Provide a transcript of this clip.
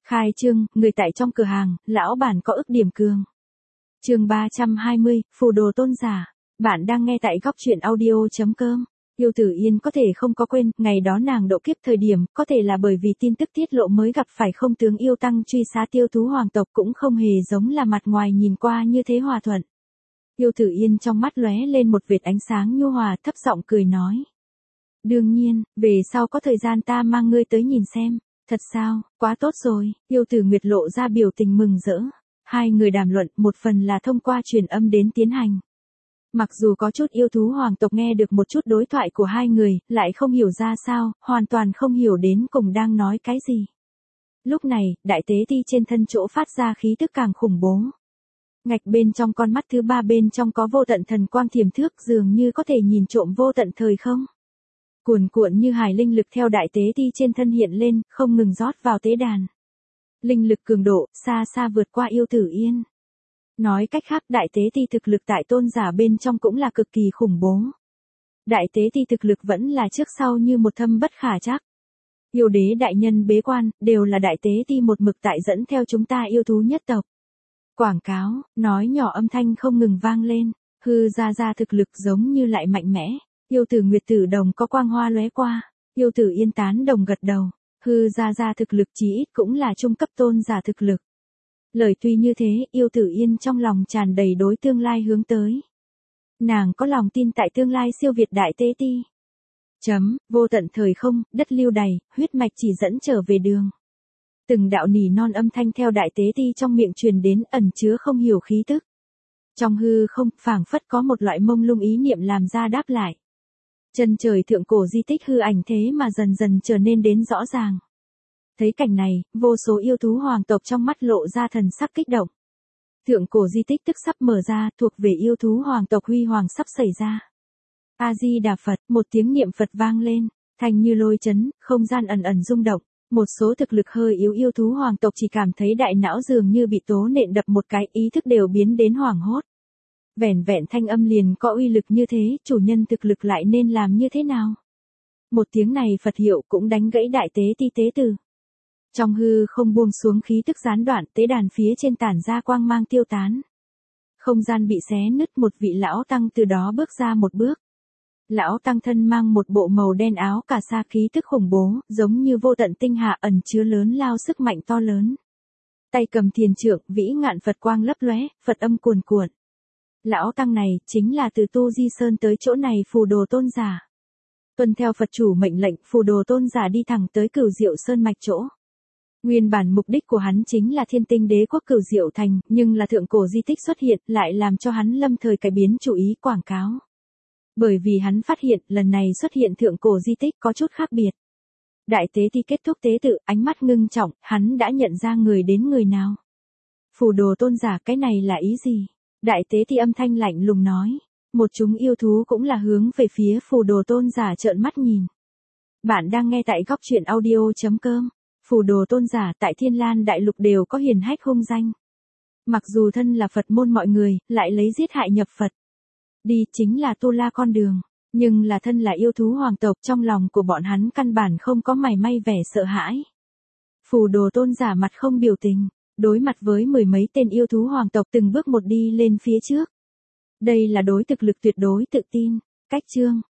Khai trương, người tại trong cửa hàng, lão bản có ức điểm cường. Chương 320, phù đồ tôn giả. Bạn đang nghe tại góc truyện audio.com. Yêu Tử Yên có thể không có quên, ngày đó nàng độ kiếp thời điểm, có thể là bởi vì tin tức tiết lộ mới gặp phải không tướng yêu tăng truy sát tiêu thú hoàng tộc cũng không hề giống là mặt ngoài nhìn qua như thế hòa thuận. Yêu Tử Yên trong mắt lóe lên một vệt ánh sáng nhu hòa, thấp giọng cười nói. Đương nhiên, về sau có thời gian ta mang ngươi tới nhìn xem. Thật sao, quá tốt rồi, Yêu Tử Nguyệt lộ ra biểu tình mừng rỡ. Hai người đàm luận, một phần là thông qua truyền âm đến tiến hành. Mặc dù có chút yêu thú hoàng tộc nghe được một chút đối thoại của hai người, lại không hiểu ra sao, hoàn toàn không hiểu đến cùng đang nói cái gì. Lúc này, đại tế ti trên thân chỗ phát ra khí tức càng khủng bố. Ngạch bên trong con mắt thứ ba bên trong có vô tận thần quang thiềm thước dường như có thể nhìn trộm vô tận thời không. Cuồn cuộn như hải linh lực theo đại tế ti trên thân hiện lên, không ngừng rót vào tế đàn. Linh lực cường độ, xa xa vượt qua Yêu Tử Yên. Nói cách khác đại tế ti thực lực tại tôn giả bên trong cũng là cực kỳ khủng bố. Đại tế ti thực lực vẫn là trước sau như một thâm bất khả trắc. Yêu đế đại nhân bế quan, đều là đại tế ti một mực tại dẫn theo chúng ta yêu thú nhất tộc. Quảng cáo, nói nhỏ âm thanh không ngừng vang lên, hư ra thực lực giống như lại mạnh mẽ. Yêu Tử Nguyệt tử đồng có quang hoa lóe qua, Yêu Tử Yên tán đồng gật đầu, hư ra thực lực chí ít cũng là trung cấp tôn giả thực lực. Lời tuy như thế, Yêu Tử Yên trong lòng tràn đầy đối tương lai hướng tới. Nàng có lòng tin tại tương lai siêu việt đại tế ti. Vô tận thời không, đất lưu đầy, huyết mạch chỉ dẫn trở về đường. Từng đạo nỉ non âm thanh theo đại tế ti trong miệng truyền đến ẩn chứa không hiểu khí tức. Trong hư không, phảng phất có một loại mông lung ý niệm làm ra đáp lại. Chân trời thượng cổ di tích hư ảnh thế mà dần dần trở nên đến rõ ràng. Thấy cảnh này, vô số yêu thú hoàng tộc trong mắt lộ ra thần sắc kích động. Thượng cổ di tích tức sắp mở ra, thuộc về yêu thú hoàng tộc huy hoàng sắp xảy ra. A-di-đà Phật, một tiếng niệm Phật vang lên, thành như lôi chấn, không gian ẩn ẩn rung động. Một số thực lực hơi yếu yêu thú hoàng tộc chỉ cảm thấy đại não dường như bị tố nện đập một cái, ý thức đều biến đến hoảng hốt. Vẻn vẹn thanh âm liền có uy lực như thế, chủ nhân thực lực lại nên làm như thế nào? Một tiếng này Phật hiệu cũng đánh gãy đại tế ti tế tử. Trong hư không buông xuống khí tức gián đoạn, tế đàn phía trên tản ra quang mang tiêu tán. Không gian bị xé nứt, một vị lão tăng từ đó bước ra một bước. Lão tăng thân mang một bộ màu đen áo cà sa khí tức khủng bố, giống như vô tận tinh hà ẩn chứa lớn lao sức mạnh to lớn. Tay cầm thiền trượng, vĩ ngạn Phật quang lấp lóe, Phật âm cuồn cuộn. Lão tăng này, chính là từ Tu Di Sơn tới chỗ này phù đồ tôn giả. Tuân theo Phật chủ mệnh lệnh, phù đồ tôn giả đi thẳng tới Cửu Diệu Sơn mạch chỗ. Nguyên bản mục đích của hắn chính là Thiên Tinh Đế quốc Cửu Diệu thành, nhưng là thượng cổ di tích xuất hiện, lại làm cho hắn lâm thời cải biến chủ ý quảng cáo. Bởi vì hắn phát hiện, lần này xuất hiện thượng cổ di tích có chút khác biệt. Đại tế ti kết thúc tế tự, ánh mắt ngưng trọng, hắn đã nhận ra người đến người nào. Phù đồ tôn giả, cái này là ý gì? Đại tế ti âm thanh lạnh lùng nói. Một chúng yêu thú cũng là hướng về phía phù đồ tôn giả trợn mắt nhìn. Bạn đang nghe tại góc truyện audio.com. Phù đồ tôn giả tại Thiên Lan Đại Lục đều có hiển hách hung danh. Mặc dù thân là Phật môn mọi người, lại lấy giết hại nhập Phật. Đi chính là tu la con đường, nhưng là thân là yêu thú hoàng tộc, trong lòng của bọn hắn căn bản không có mảy may vẻ sợ hãi. Phù đồ tôn giả mặt không biểu tình, đối mặt với mười mấy tên yêu thú hoàng tộc từng bước một đi lên phía trước. Đây là đối thực lực tuyệt đối tự tin. Cách chương,